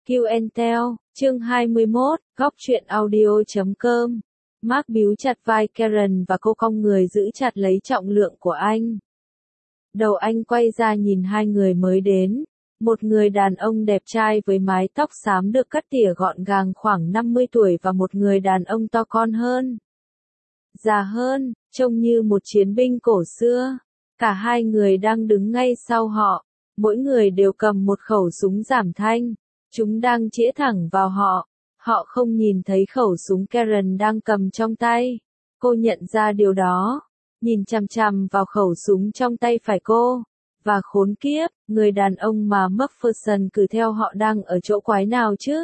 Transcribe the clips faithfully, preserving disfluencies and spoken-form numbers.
Q and Tell, chương hai mươi mốt, góc truyện audio chấm com. Mark bíu chặt vai Karen và cô cong người giữ chặt lấy trọng lượng của anh. Đầu anh quay ra nhìn hai người mới đến. Một người đàn ông đẹp trai với mái tóc xám được cắt tỉa gọn gàng khoảng năm mươi tuổi và một người đàn ông to con hơn. Già hơn, trông như một chiến binh cổ xưa. Cả hai người đang đứng ngay sau họ. Mỗi người đều cầm một khẩu súng giảm thanh. Chúng đang chĩa thẳng vào họ. Họ không nhìn thấy khẩu súng Karen đang cầm trong tay. Cô nhận ra điều đó. Nhìn chằm chằm vào khẩu súng trong tay phải cô. Và khốn kiếp, người đàn ông mà McPherson cử theo họ đang ở chỗ quái nào chứ?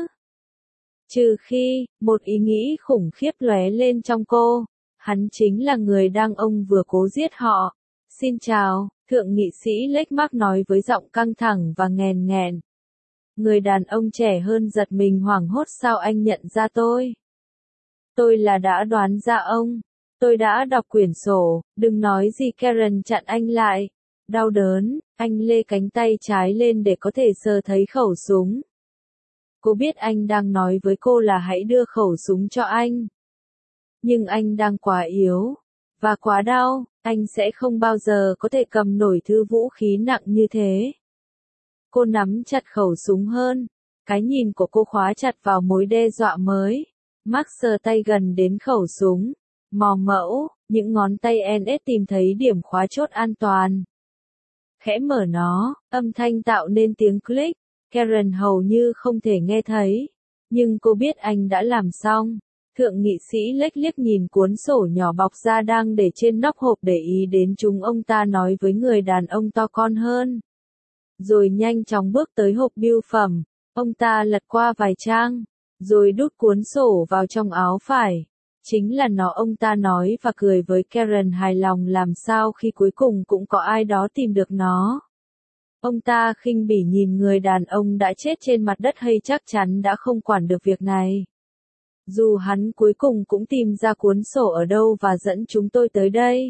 Trừ khi, một ý nghĩ khủng khiếp lóe lên trong cô. Hắn chính là người đàn ông vừa cố giết họ. Xin chào, thượng nghị sĩ Lake Mark nói với giọng căng thẳng và nghèn nghẹn. Người đàn ông trẻ hơn giật mình hoảng hốt, sao anh nhận ra tôi? Tôi là đã đoán ra ông. Tôi đã đọc quyển sổ, đừng nói gì. Karen chặn anh lại. Đau đớn, anh lê cánh tay trái lên để có thể sờ thấy khẩu súng. Cô biết anh đang nói với cô là hãy đưa khẩu súng cho anh. Nhưng anh đang quá yếu. Và quá đau, anh sẽ không bao giờ có thể cầm nổi thứ vũ khí nặng như thế. Cô nắm chặt khẩu súng hơn. Cái nhìn của cô khóa chặt vào mối đe dọa mới. Mark sờ tay gần đến khẩu súng. Mò mẫu, những ngón tay en ét tìm thấy điểm khóa chốt an toàn. Khẽ mở nó, âm thanh tạo nên tiếng click. Karen hầu như không thể nghe thấy. Nhưng cô biết anh đã làm xong. Thượng nghị sĩ Lake liếc nhìn cuốn sổ nhỏ bọc da đang để trên nóc hộp, để ý đến chúng. Ông ta nói với người đàn ông to con hơn. Rồi nhanh chóng bước tới hộp bưu phẩm. Ông ta lật qua vài trang. Rồi đút cuốn sổ vào trong áo phải. Chính là nó, ông ta nói và cười với Karen, hài lòng làm sao khi cuối cùng cũng có ai đó tìm được nó. Ông ta khinh bỉ nhìn người đàn ông đã chết trên mặt đất, hay chắc chắn đã không quản được việc này. Dù hắn cuối cùng cũng tìm ra cuốn sổ ở đâu và dẫn chúng tôi tới đây.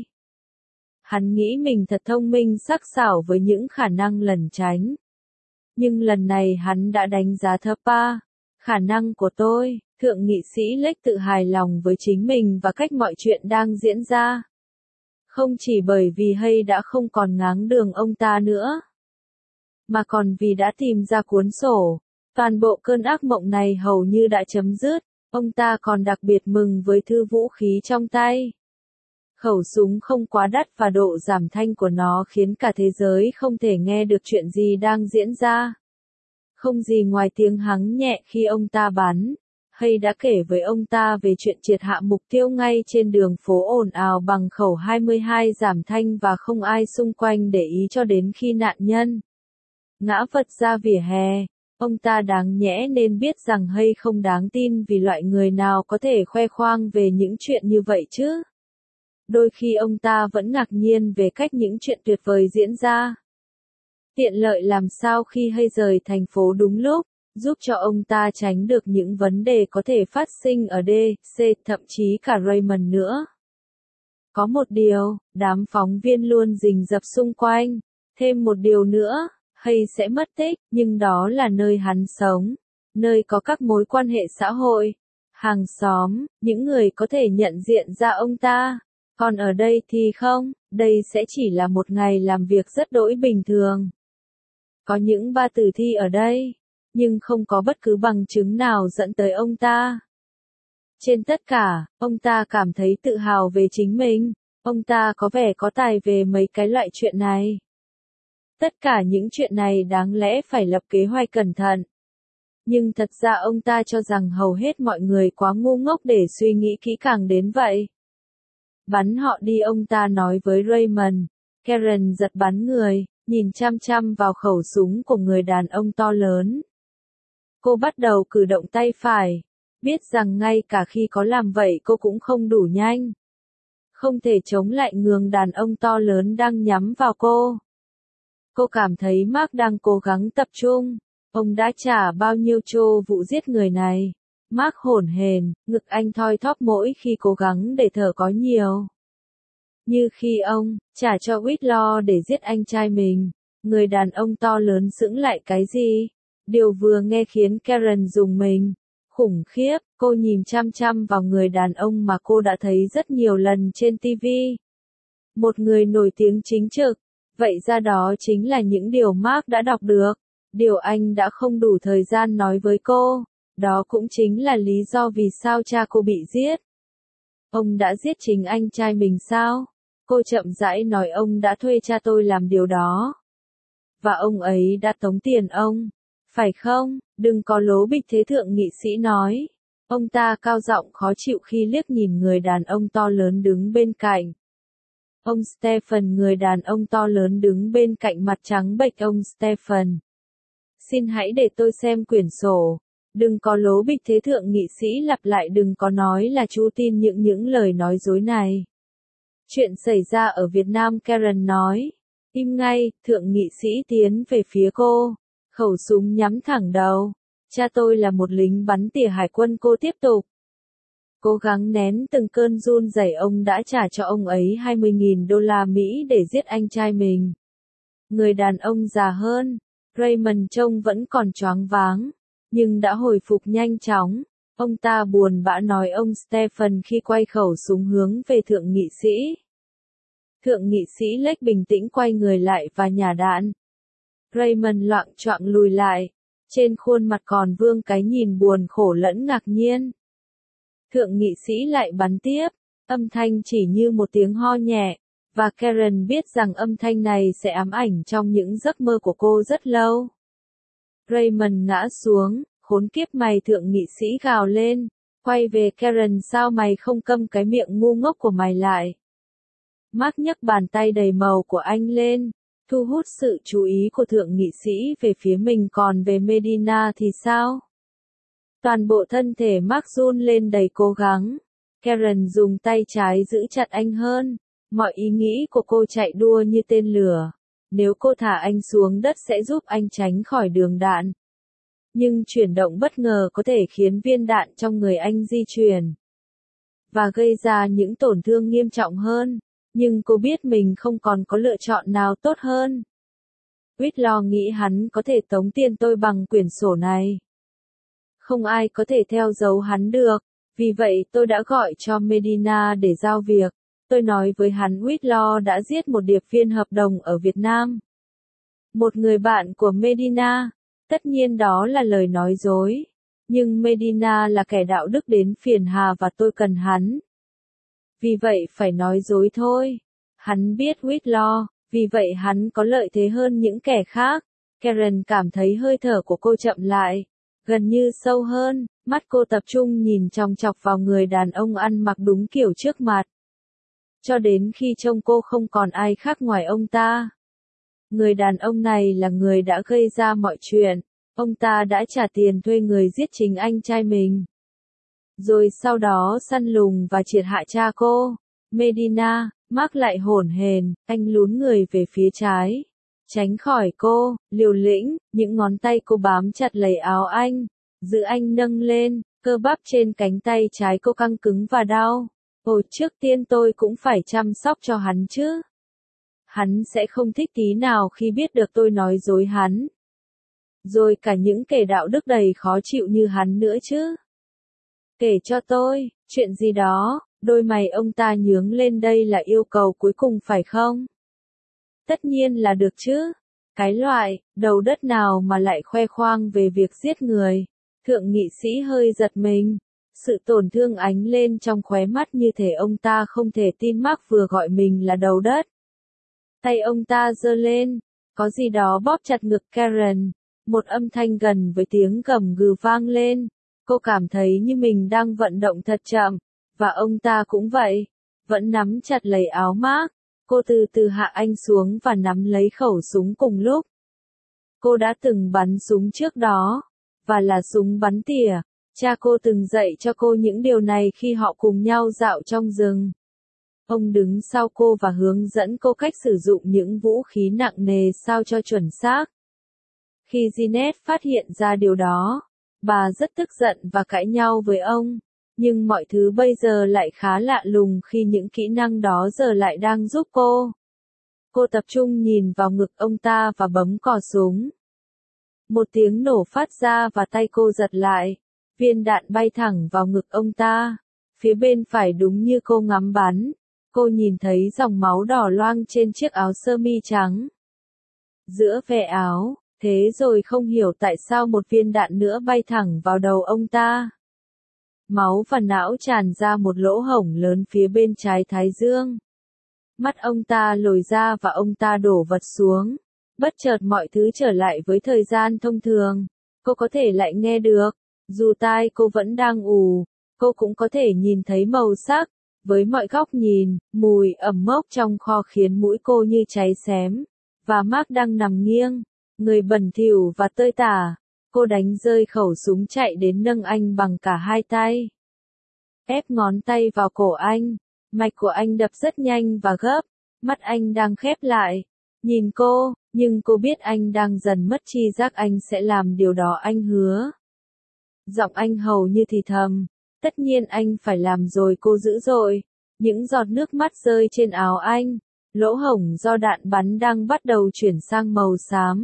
Hắn nghĩ mình thật thông minh sắc sảo với những khả năng lẩn tránh. Nhưng lần này hắn đã đánh giá thấp ba khả năng của tôi. Thượng nghị sĩ Lake tự hài lòng với chính mình và cách mọi chuyện đang diễn ra. Không chỉ bởi vì Hay đã không còn ngáng đường ông ta nữa, mà còn vì đã tìm ra cuốn sổ. Toàn bộ cơn ác mộng này hầu như đã chấm dứt. Ông ta còn đặc biệt mừng với thư vũ khí trong tay. Khẩu súng không quá đắt và độ giảm thanh của nó khiến cả thế giới không thể nghe được chuyện gì đang diễn ra. Không gì ngoài tiếng hắng nhẹ khi ông ta bắn. Hay đã kể với ông ta về chuyện triệt hạ mục tiêu ngay trên đường phố ồn ào bằng khẩu hai mươi hai giảm thanh và không ai xung quanh để ý cho đến khi nạn nhân ngã vật ra vỉa hè. Ông ta đáng nhẽ nên biết rằng Hay không đáng tin, vì loại người nào có thể khoe khoang về những chuyện như vậy chứ. Đôi khi ông ta vẫn ngạc nhiên về cách những chuyện tuyệt vời diễn ra. Tiện lợi làm sao khi Hay rời thành phố đúng lúc, giúp cho ông ta tránh được những vấn đề có thể phát sinh ở D, C, thậm chí cả Raymond nữa. Có một điều, đám phóng viên luôn rình rập xung quanh. Thêm một điều nữa, Hay sẽ mất tích, nhưng đó là nơi hắn sống. Nơi có các mối quan hệ xã hội, hàng xóm, những người có thể nhận diện ra ông ta. Còn ở đây thì không, đây sẽ chỉ là một ngày làm việc rất đỗi bình thường. Có những ba tử thi ở đây, nhưng không có bất cứ bằng chứng nào dẫn tới ông ta. Trên tất cả, ông ta cảm thấy tự hào về chính mình. Ông ta có vẻ có tài về mấy cái loại chuyện này. Tất cả những chuyện này đáng lẽ phải lập kế hoạch cẩn thận. Nhưng thật ra ông ta cho rằng hầu hết mọi người quá ngu ngốc để suy nghĩ kỹ càng đến vậy. Bắn họ đi, ông ta nói với Raymond. Karen giật bắn người, nhìn chăm chăm vào khẩu súng của người đàn ông to lớn. Cô bắt đầu cử động tay phải. Biết rằng ngay cả khi có làm vậy cô cũng không đủ nhanh. Không thể chống lại người đàn ông to lớn đang nhắm vào cô. Cô cảm thấy Mark đang cố gắng tập trung. Ông đã trả bao nhiêu cho vụ giết người này? Mark hổn hển, ngực anh thoi thóp mỗi khi cố gắng để thở có nhiều. Như khi ông trả cho Whitlaw để giết anh trai mình. Người đàn ông to lớn sững lại. Cái gì? Điều vừa nghe khiến Karen rùng mình. Khủng khiếp, cô nhìn chăm chăm vào người đàn ông mà cô đã thấy rất nhiều lần trên ti vi. Một người nổi tiếng chính trực. Vậy ra đó chính là những điều Mark đã đọc được. Điều anh đã không đủ thời gian nói với cô. Đó cũng chính là lý do vì sao cha cô bị giết. Ông đã giết chính anh trai mình sao? Cô chậm rãi nói ông đã thuê cha tôi làm điều đó. Và ông ấy đã tống tiền ông. Phải không? Đừng có lố bịch thế, thượng nghị sĩ nói. Ông ta cao giọng khó chịu khi liếc nhìn người đàn ông to lớn đứng bên cạnh. Ông Stephen, người đàn ông to lớn đứng bên cạnh mặt trắng bệch ông Stephen. Xin hãy để tôi xem quyển sổ. Đừng có lố bịch thế, thượng nghị sĩ lặp lại, đừng có nói là chú tin những những lời nói dối này. Chuyện xảy ra ở Việt Nam, Karen nói. Im ngay, thượng nghị sĩ tiến về phía cô. Khẩu súng nhắm thẳng đầu. Cha tôi là một lính bắn tỉa hải quân, cô tiếp tục. Cố gắng nén từng cơn run rẩy, ông đã trả cho ông ấy hai mươi nghìn đô la Mỹ để giết anh trai mình. Người đàn ông già hơn, Raymond, trông vẫn còn choáng váng, nhưng đã hồi phục nhanh chóng. Ông ta buồn bã nói ông Stephen khi quay khẩu súng hướng về thượng nghị sĩ. Thượng nghị sĩ Lake bình tĩnh quay người lại và nhả đạn. Raymond loạng choạng lùi lại, trên khuôn mặt còn vương cái nhìn buồn khổ lẫn ngạc nhiên. Thượng nghị sĩ lại bắn tiếp, âm thanh chỉ như một tiếng ho nhẹ, và Karen biết rằng âm thanh này sẽ ám ảnh trong những giấc mơ của cô rất lâu. Raymond ngã xuống, khốn kiếp mày, thượng nghị sĩ gào lên, quay về Karen, sao mày không câm cái miệng ngu ngốc của mày lại. Mark nhấc bàn tay đầy màu của anh lên, thu hút sự chú ý của thượng nghị sĩ về phía mình, còn về Medina thì sao? Toàn bộ thân thể Mark run lên đầy cố gắng. Karen dùng tay trái giữ chặt anh hơn. Mọi ý nghĩ của cô chạy đua như tên lửa. Nếu cô thả anh xuống đất sẽ giúp anh tránh khỏi đường đạn. Nhưng chuyển động bất ngờ có thể khiến viên đạn trong người anh di chuyển và gây ra những tổn thương nghiêm trọng hơn. Nhưng cô biết mình không còn có lựa chọn nào tốt hơn. Whitlaw nghĩ hắn có thể tống tiền tôi bằng quyển sổ này. Không ai có thể theo dấu hắn được, vì vậy tôi đã gọi cho Medina để giao việc. Tôi nói với hắn Whitlaw đã giết một điệp viên hợp đồng ở Việt Nam. Một người bạn của Medina. Tất nhiên đó là lời nói dối. Nhưng Medina là kẻ đạo đức đến phiền hà và tôi cần hắn. Vì vậy phải nói dối thôi. Hắn biết Whitlaw, vì vậy hắn có lợi thế hơn những kẻ khác. Karen cảm thấy hơi thở của cô chậm lại, gần như sâu hơn, mắt cô tập trung nhìn chòng chọc vào người đàn ông ăn mặc đúng kiểu trước mặt. Cho đến khi trông cô không còn ai khác ngoài ông ta. Người đàn ông này là người đã gây ra mọi chuyện. Ông ta đã trả tiền thuê người giết chính anh trai mình. Rồi sau đó săn lùng và triệt hạ cha cô. Medina, Mark lại hổn hển, anh lún người về phía trái. Tránh khỏi cô, liều lĩnh, những ngón tay cô bám chặt lấy áo anh. Giữ anh nâng lên, cơ bắp trên cánh tay trái cô căng cứng và đau. Ồ, trước tiên tôi cũng phải chăm sóc cho hắn chứ. Hắn sẽ không thích tí nào khi biết được tôi nói dối hắn. Rồi cả những kẻ đạo đức đầy khó chịu như hắn nữa chứ. Kể cho tôi, chuyện gì đó, đôi mày ông ta nhướng lên, đây là yêu cầu cuối cùng phải không? Tất nhiên là được chứ. Cái loại, đầu đất nào mà lại khoe khoang về việc giết người. Thượng nghị sĩ hơi giật mình. Sự tổn thương ánh lên trong khóe mắt như thể ông ta không thể tin Mark vừa gọi mình là đầu đất. Tay ông ta giơ lên, có gì đó bóp chặt ngực Karen. Một âm thanh gần với tiếng gầm gừ vang lên. Cô cảm thấy như mình đang vận động thật chậm, và ông ta cũng vậy, vẫn nắm chặt lấy áo Mark. Cô từ từ hạ anh xuống và nắm lấy khẩu súng cùng lúc. Cô đã từng bắn súng trước đó, và là súng bắn tỉa. Cha cô từng dạy cho cô những điều này khi họ cùng nhau dạo trong rừng. Ông đứng sau cô và hướng dẫn cô cách sử dụng những vũ khí nặng nề sao cho chuẩn xác. Khi Jeanette phát hiện ra điều đó, bà rất tức giận và cãi nhau với ông. Nhưng mọi thứ bây giờ lại khá lạ lùng khi những kỹ năng đó giờ lại đang giúp cô. Cô tập trung nhìn vào ngực ông ta và bấm cò súng. Một tiếng nổ phát ra và tay cô giật lại. Viên đạn bay thẳng vào ngực ông ta. Phía bên phải đúng như cô ngắm bắn. Cô nhìn thấy dòng máu đỏ loang trên chiếc áo sơ mi trắng. Giữa ve áo, thế rồi không hiểu tại sao một viên đạn nữa bay thẳng vào đầu ông ta. Máu và não tràn ra một lỗ hổng lớn phía bên trái thái dương. Mắt ông ta lồi ra và ông ta đổ vật xuống. Bất chợt mọi thứ trở lại với thời gian thông thường. Cô có thể lại nghe được. Dù tai cô vẫn đang ù, cô cũng có thể nhìn thấy màu sắc. Với mọi góc nhìn, mùi ẩm mốc trong kho khiến mũi cô như cháy xém. Và Mark đang nằm nghiêng, người bẩn thỉu và tơi tả. Cô đánh rơi khẩu súng chạy đến nâng anh bằng cả hai tay. Ép ngón tay vào cổ anh. Mạch của anh đập rất nhanh và gấp. Mắt anh đang khép lại. Nhìn cô, nhưng cô biết anh đang dần mất tri giác, anh sẽ làm điều đó, anh hứa. Giọng anh hầu như thì thầm. Tất nhiên anh phải làm rồi, cô dữ dội. Những giọt nước mắt rơi trên áo anh. Lỗ hổng do đạn bắn đang bắt đầu chuyển sang màu xám.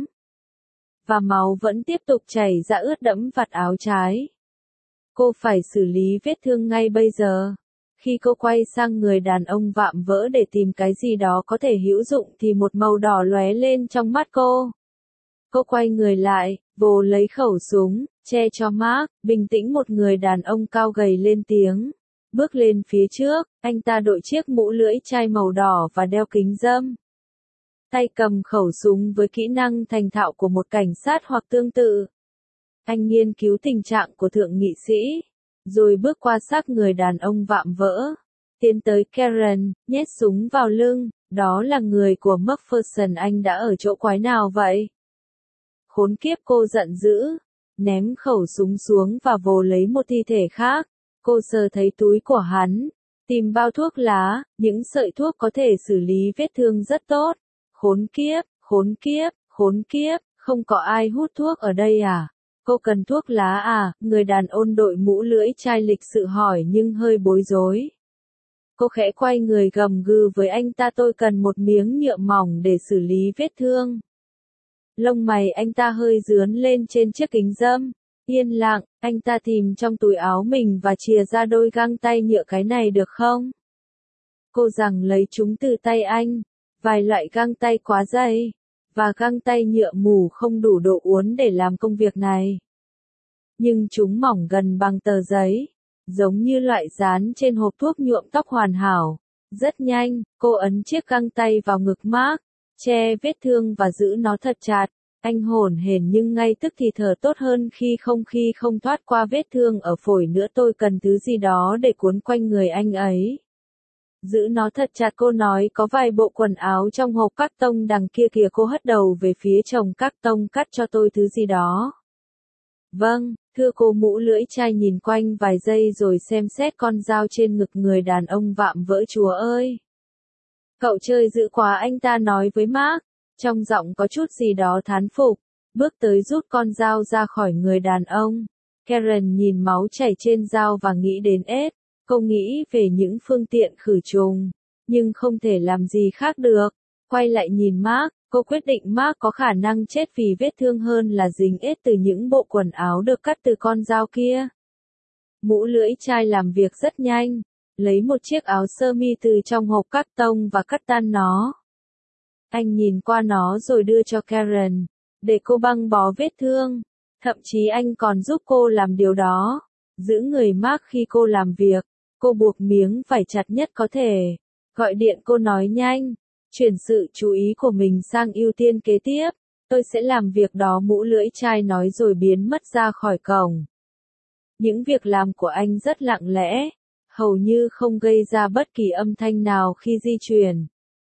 Và máu vẫn tiếp tục chảy ra ướt đẫm vạt áo trái. Cô phải xử lý vết thương ngay bây giờ. Khi cô quay sang người đàn ông vạm vỡ để tìm cái gì đó có thể hữu dụng thì một màu đỏ lóe lên trong mắt cô. Cô quay người lại, vồ lấy khẩu súng, che cho Mark. Bình tĩnh, một người đàn ông cao gầy lên tiếng. Bước lên phía trước, anh ta đội chiếc mũ lưỡi chai màu đỏ và đeo kính râm. Tay cầm khẩu súng với kỹ năng thành thạo của một cảnh sát hoặc tương tự. Anh nghiên cứu tình trạng của thượng nghị sĩ, rồi bước qua xác người đàn ông vạm vỡ. Tiến tới Karen, nhét súng vào lưng. Đó là người của McPherson, anh đã ở chỗ quái nào vậy? Khốn kiếp, cô giận dữ. Ném khẩu súng xuống và vồ lấy một thi thể khác. Cô sờ thấy túi của hắn. Tìm bao thuốc lá, những sợi thuốc có thể xử lý vết thương rất tốt. Khốn kiếp, khốn kiếp, khốn kiếp, không có ai hút thuốc ở đây à? Cô cần thuốc lá à? Người đàn ông đội mũ lưỡi chai lịch sự hỏi nhưng hơi bối rối. Cô khẽ quay người gầm gừ với anh ta, tôi cần một miếng nhựa mỏng để xử lý vết thương. Lông mày anh ta hơi rướn lên trên chiếc kính râm. Yên lặng, anh ta tìm trong túi áo mình và chìa ra đôi găng tay nhựa, cái này được không? Cô giằng lấy chúng từ tay anh. Vài loại găng tay quá dày. Và găng tay nhựa mù không đủ độ uốn để làm công việc này. Nhưng chúng mỏng gần bằng tờ giấy. Giống như loại dán trên hộp thuốc nhuộm tóc hoàn hảo. Rất nhanh, cô ấn chiếc găng tay vào ngực Mark. Che vết thương và giữ nó thật chặt. Anh hổn hển nhưng ngay tức thì thở tốt hơn khi không khi không thoát qua vết thương ở phổi nữa. Tôi cần thứ gì đó để cuốn quanh người anh ấy. Giữ nó thật chặt, cô nói, có vài bộ quần áo trong hộp cắt tông đằng kia kìa. Cô hất đầu về phía chồng cắt tông, cắt cho tôi thứ gì đó. Vâng, thưa cô. Mũ lưỡi chai nhìn quanh vài giây rồi xem xét con dao trên ngực người đàn ông vạm vỡ. Chúa ơi! Cậu chơi dữ quá, anh ta nói với Mark. Trong giọng có chút gì đó thán phục. Bước tới rút con dao ra khỏi người đàn ông. Karen nhìn máu chảy trên dao và nghĩ đến Ed. Cô nghĩ về những phương tiện khử trùng. Nhưng không thể làm gì khác được. Quay lại nhìn Mark. Cô quyết định Mark có khả năng chết vì vết thương hơn là dính Ed từ những bộ quần áo được cắt từ con dao kia. Mũ lưỡi chai làm việc rất nhanh. Lấy một chiếc áo sơ mi từ trong hộp cắt tông và cắt tan nó. Anh nhìn qua nó rồi đưa cho Karen, để cô băng bó vết thương. Thậm chí anh còn giúp cô làm điều đó. Giữ người Mark khi cô làm việc. Cô buộc miếng vải chặt nhất có thể. Gọi điện, cô nói nhanh. Chuyển sự chú ý của mình sang ưu tiên kế tiếp. Tôi sẽ làm việc đó, mũ lưỡi chai nói rồi biến mất ra khỏi cổng. Những việc làm của anh rất lặng lẽ. Hầu như không gây ra bất kỳ âm thanh nào khi di chuyển.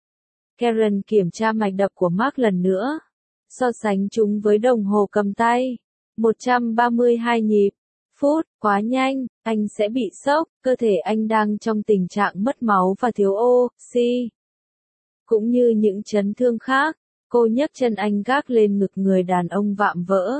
Karen kiểm tra mạch đập của Mark lần nữa. So sánh chúng với đồng hồ cầm tay. một trăm ba mươi hai nhịp. Phút, quá nhanh, anh sẽ bị sốc, cơ thể anh đang trong tình trạng mất máu và thiếu oxy. Cũng như những chấn thương khác, cô nhấc chân anh gác lên ngực người đàn ông vạm vỡ.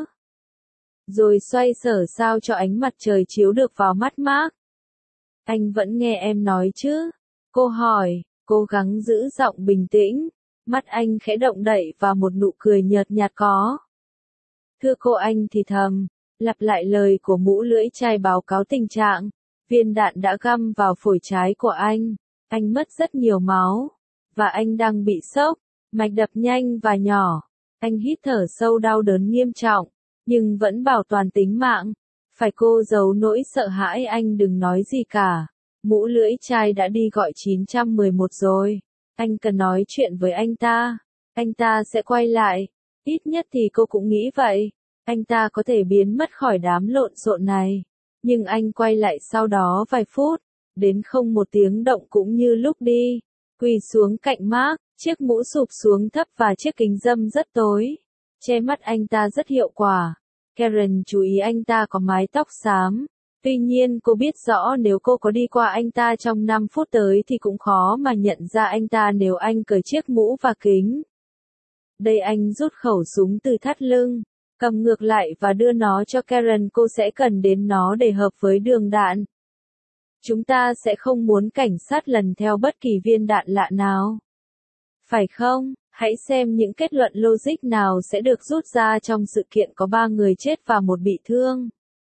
Rồi xoay sở sao cho ánh mặt trời chiếu được vào mắt Mark. Anh vẫn nghe em nói chứ? Cô hỏi, cố gắng giữ giọng bình tĩnh. Mắt anh khẽ động đậy và một nụ cười nhợt nhạt có. Thưa cô, anh thì thầm, lặp lại lời của mũ lưỡi chai báo cáo tình trạng. Viên đạn đã găm vào phổi trái của anh. Anh mất rất nhiều máu. Và anh đang bị sốc, mạch đập nhanh và nhỏ. Anh hít thở sâu đau đớn nghiêm trọng, nhưng vẫn bảo toàn tính mạng. Phải cô giấu nỗi sợ hãi, anh đừng nói gì cả. Mũ lưỡi chai đã đi gọi chín một một rồi. Anh cần nói chuyện với anh ta. Anh ta sẽ quay lại. Ít nhất thì cô cũng nghĩ vậy. Anh ta có thể biến mất khỏi đám lộn xộn này. Nhưng anh quay lại sau đó vài phút. Đến không một tiếng động cũng như lúc đi. Quỳ xuống cạnh Mark, chiếc mũ sụp xuống thấp và chiếc kính râm rất tối. Che mắt anh ta rất hiệu quả. Karen chú ý anh ta có mái tóc xám. Tuy nhiên cô biết rõ nếu cô có đi qua anh ta trong năm phút tới thì cũng khó mà nhận ra anh ta nếu anh cởi chiếc mũ và kính. Đây, anh rút khẩu súng từ thắt lưng, cầm ngược lại và đưa nó cho Karen. Cô sẽ cần đến nó để hợp với đường đạn. Chúng ta sẽ không muốn cảnh sát lần theo bất kỳ viên đạn lạ nào. Phải không? Hãy xem những kết luận logic nào sẽ được rút ra trong sự kiện có ba người chết và một bị thương.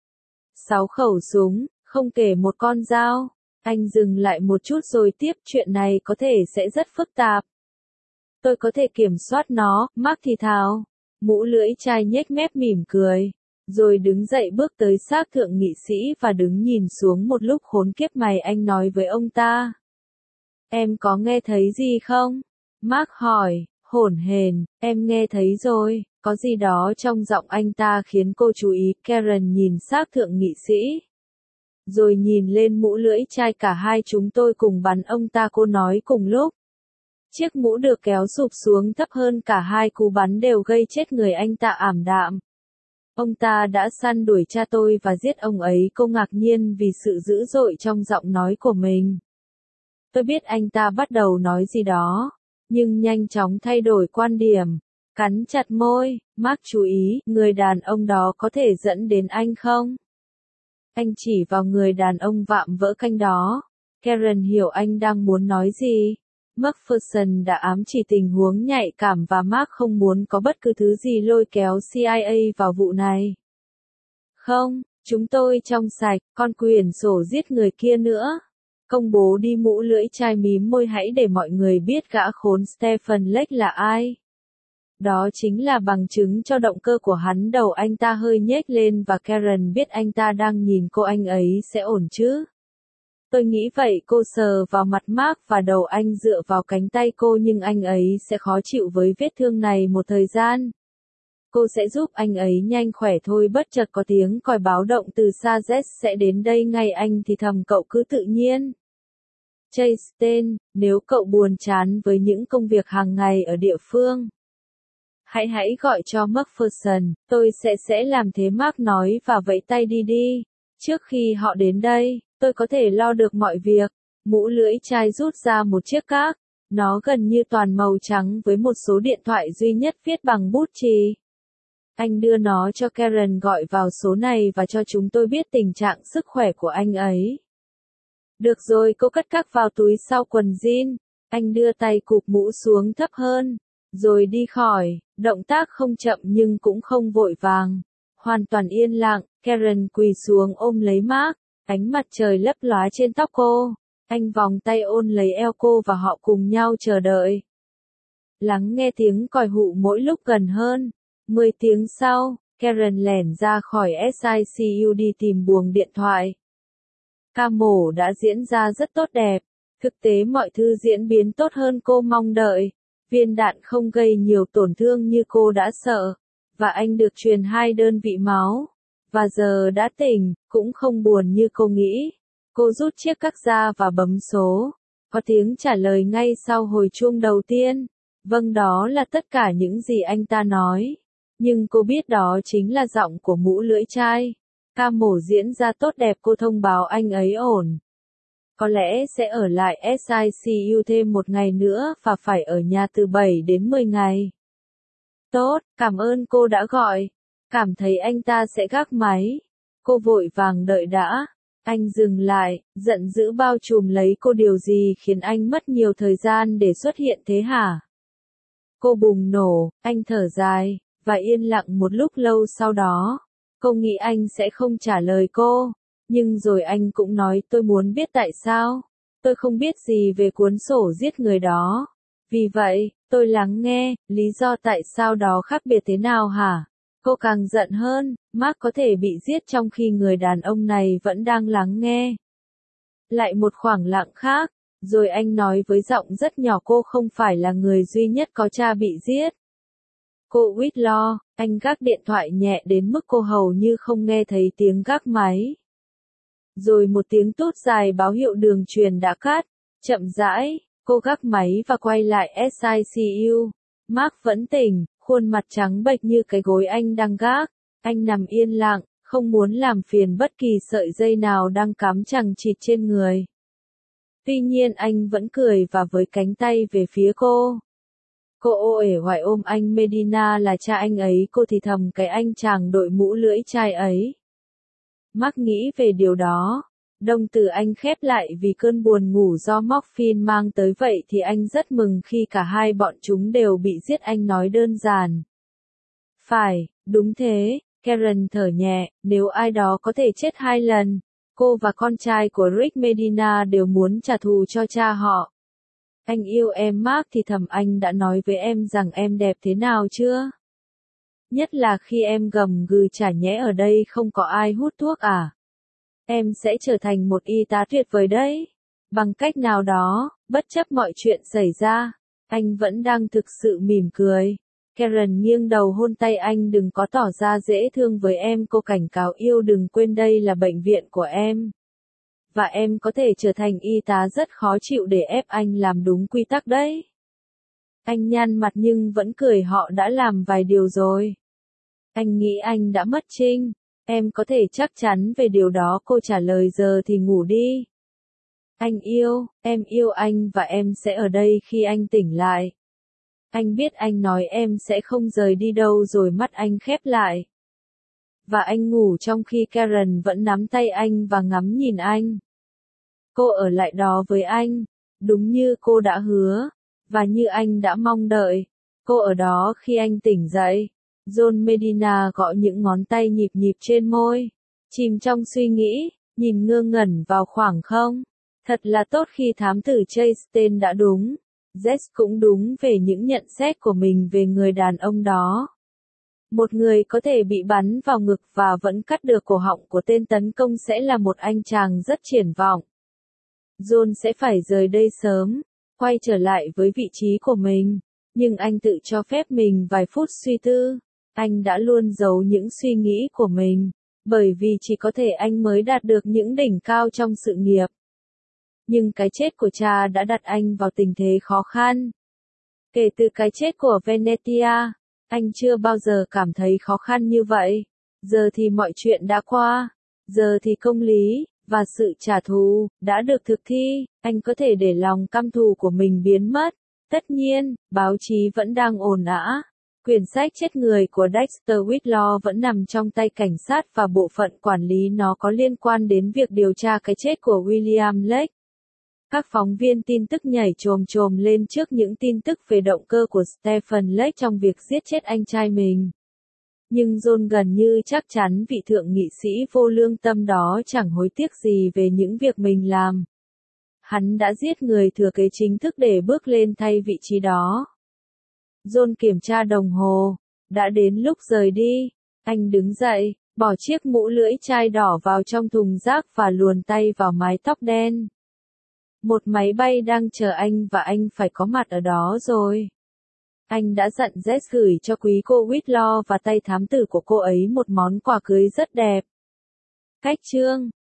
Sáu khẩu súng, không kể một con dao. Anh dừng lại một chút rồi tiếp, chuyện này có thể sẽ rất phức tạp. Tôi có thể kiểm soát nó, Mark thì thào. Mũ lưỡi chai nhếch mép mỉm cười, rồi đứng dậy bước tới xác thượng nghị sĩ và đứng nhìn xuống một lúc. Khốn kiếp mày, anh nói với ông ta. Em có nghe thấy gì không? Mark hỏi, hổn hển. Em nghe thấy rồi. Có gì đó trong giọng anh ta khiến cô chú ý. Karen nhìn xác thượng nghị sĩ, rồi nhìn lên mũ lưỡi chai. Cả hai chúng tôi cùng bắn ông ta, cô nói cùng lúc. Chiếc mũ được kéo sụp xuống thấp hơn. Cả hai cú bắn đều gây chết người. Anh ta ảm đạm. Ông ta đã săn đuổi cha tôi và giết ông ấy. Cô ngạc nhiên vì sự dữ dội trong giọng nói của mình. Tôi biết anh ta bắt đầu nói gì đó, nhưng nhanh chóng thay đổi quan điểm. Cắn chặt môi, Mark chú ý, người đàn ông đó có thể dẫn đến anh không? Anh chỉ vào người đàn ông vạm vỡ canh đó. Karen hiểu anh đang muốn nói gì. McPherson đã ám chỉ tình huống nhạy cảm và Mark không muốn có bất cứ thứ gì lôi kéo C I A vào vụ này. Không, chúng tôi trong sạch, con quyển sổ giết người kia nữa. Công bố đi, mũ lưỡi chai mím môi, hãy để mọi người biết gã khốn Stephen Lake là ai. Đó chính là bằng chứng cho động cơ của hắn. Đầu anh ta hơi nhếch lên và Karen biết anh ta đang nhìn cô. Anh ấy sẽ ổn chứ? Tôi nghĩ vậy. Cô sờ vào mặt Mark và đầu anh dựa vào cánh tay cô, nhưng anh ấy sẽ khó chịu với vết thương này một thời gian. Cô sẽ giúp anh ấy nhanh khỏe thôi. Bất chợt có tiếng còi báo động từ xa. Jess sẽ đến đây ngay. Anh thì thầm, cậu cứ tự nhiên. Chastain, nếu cậu buồn chán với những công việc hàng ngày ở địa phương, hãy hãy gọi cho McPherson. Tôi sẽ sẽ làm thế, Mark nói và vẫy tay đi đi. Trước khi họ đến đây, tôi có thể lo được mọi việc. Mũ lưỡi chai rút ra một chiếc các. Nó gần như toàn màu trắng với một số điện thoại duy nhất viết bằng bút chì. Anh đưa nó cho Karen, gọi vào số này và cho chúng tôi biết tình trạng sức khỏe của anh ấy. Được rồi, cô cất các vào túi sau quần jean. Anh đưa tay cụp mũ xuống thấp hơn, rồi đi khỏi. Động tác không chậm nhưng cũng không vội vàng. Hoàn toàn yên lặng. Karen quỳ xuống ôm lấy Mark. Ánh mặt trời lấp lóa trên tóc cô. Anh vòng tay ôm lấy eo cô và họ cùng nhau chờ đợi. Lắng nghe tiếng còi hụ mỗi lúc gần hơn. Mười tiếng sau, Karen lẻn ra khỏi S I C U đi tìm buồng điện thoại. Ca mổ đã diễn ra rất tốt đẹp. Thực tế mọi thứ diễn biến tốt hơn cô mong đợi. Viên đạn không gây nhiều tổn thương như cô đã sợ. Và anh được truyền hai đơn vị máu. Và giờ đã tỉnh, cũng không buồn như cô nghĩ. Cô rút chiếc các ra và bấm số. Có tiếng trả lời ngay sau hồi chuông đầu tiên. Vâng, đó là tất cả những gì anh ta nói. Nhưng cô biết đó chính là giọng của mũ lưỡi chai. Ca mổ diễn ra tốt đẹp, cô thông báo anh ấy ổn. Có lẽ sẽ ở lại S I C U thêm một ngày nữa và phải ở nhà từ bảy đến mười ngày. Tốt, cảm ơn cô đã gọi. Cảm thấy anh ta sẽ gác máy. Cô vội vàng đợi đã. Anh dừng lại, giận dữ bao trùm lấy cô. Điều gì khiến anh mất nhiều thời gian để xuất hiện thế hả? Cô bùng nổ, anh thở dài. và yên lặng một lúc lâu sau đó. Cô nghĩ anh sẽ không trả lời cô, nhưng rồi anh cũng nói tôi muốn biết tại sao. Tôi không biết gì về cuốn sổ giết người đó. Vì vậy, tôi lắng nghe, lý do tại sao đó khác biệt thế nào hả? Cô càng giận hơn, Mark có thể bị giết trong khi người đàn ông này vẫn đang lắng nghe. Lại một khoảng lặng khác, rồi anh nói với giọng rất nhỏ cô không phải là người duy nhất có cha bị giết. Cô Whitlaw, anh gác điện thoại nhẹ đến mức cô hầu như không nghe thấy tiếng gác máy. Rồi một tiếng tút dài báo hiệu đường truyền đã cắt, chậm rãi, cô gác máy và quay lại ét i xê u. Mark vẫn tỉnh, khuôn mặt trắng bệch như cái gối anh đang gác. Anh nằm yên lặng, không muốn làm phiền bất kỳ sợi dây nào đang cắm chằng chịt trên người. Tuy nhiên anh vẫn cười và với cánh tay về phía cô. Cô ô uể oải ôm anh Medina là cha anh ấy, cô thì thầm cái anh chàng đội mũ lưỡi chai ấy. Mark nghĩ về điều đó. Đồng tử anh khép lại vì cơn buồn ngủ do morphine mang tới, vậy thì anh rất mừng khi cả hai bọn chúng đều bị giết, anh nói đơn giản. Phải, đúng thế, Karen thở nhẹ, nếu ai đó có thể chết hai lần, cô và con trai của Rick Medina đều muốn trả thù cho cha họ. Anh yêu em Mark thì thầm, anh đã nói với em rằng em đẹp thế nào chưa? Nhất là khi em gầm gừ, chả nhẽ ở đây không có ai hút thuốc à? Em sẽ trở thành một y tá tuyệt vời đấy. Bằng cách nào đó, bất chấp mọi chuyện xảy ra, anh vẫn đang thực sự mỉm cười. Karen nghiêng đầu hôn tay anh, đừng có tỏ ra dễ thương với em, cô cảnh cáo yêu, đừng quên đây là bệnh viện của em. Và em có thể trở thành y tá rất khó chịu để ép anh làm đúng quy tắc đấy. Anh nhăn mặt nhưng vẫn cười, họ đã làm vài điều rồi. Anh nghĩ anh đã mất trinh. Em có thể chắc chắn về điều đó, cô trả lời, giờ thì ngủ đi. Anh yêu, em yêu anh và em sẽ ở đây khi anh tỉnh lại. Anh biết anh nói em sẽ không rời đi đâu, rồi mắt anh khép lại. Và anh ngủ trong khi Karen vẫn nắm tay anh và ngắm nhìn anh. Cô ở lại đó với anh, đúng như cô đã hứa, và như anh đã mong đợi. Cô ở đó khi anh tỉnh dậy. John Medina gõ những ngón tay nhịp nhịp trên môi, chìm trong suy nghĩ, nhìn ngơ ngẩn vào khoảng không. Thật là tốt khi thám tử Chastain đã đúng. Jess cũng đúng về những nhận xét của mình về người đàn ông đó. Một người có thể bị bắn vào ngực và vẫn cắt được cổ họng của tên tấn công sẽ là một anh chàng rất triển vọng. John sẽ phải rời đây sớm, quay trở lại với vị trí của mình, nhưng anh tự cho phép mình vài phút suy tư. Anh đã luôn giấu những suy nghĩ của mình, bởi vì chỉ có thể anh mới đạt được những đỉnh cao trong sự nghiệp. Nhưng cái chết của cha đã đặt anh vào tình thế khó khăn. Kể từ cái chết của Venetia, anh chưa bao giờ cảm thấy khó khăn như vậy. Giờ thì mọi chuyện đã qua. Giờ thì công lý, và sự trả thù, đã được thực thi. Anh có thể để lòng căm thù của mình biến mất. Tất nhiên, báo chí vẫn đang ồn ào. Quyển sách chết người của Dexter Whitlaw vẫn nằm trong tay cảnh sát và bộ phận quản lý nó có liên quan đến việc điều tra cái chết của William Lake. Các phóng viên tin tức nhảy chồm chồm lên trước những tin tức về động cơ của Stephen Lake trong việc giết chết anh trai mình. Nhưng John gần như chắc chắn vị thượng nghị sĩ vô lương tâm đó chẳng hối tiếc gì về những việc mình làm. Hắn đã giết người thừa kế chính thức để bước lên thay vị trí đó. John kiểm tra đồng hồ. Đã đến lúc rời đi. Anh đứng dậy, bỏ chiếc mũ lưỡi chai đỏ vào trong thùng rác và luồn tay vào mái tóc đen. Một máy bay đang chờ anh và anh phải có mặt ở đó rồi. Anh đã dặn Jess gửi cho quý cô Whitlaw và tay thám tử của cô ấy một món quà cưới rất đẹp. Cách chương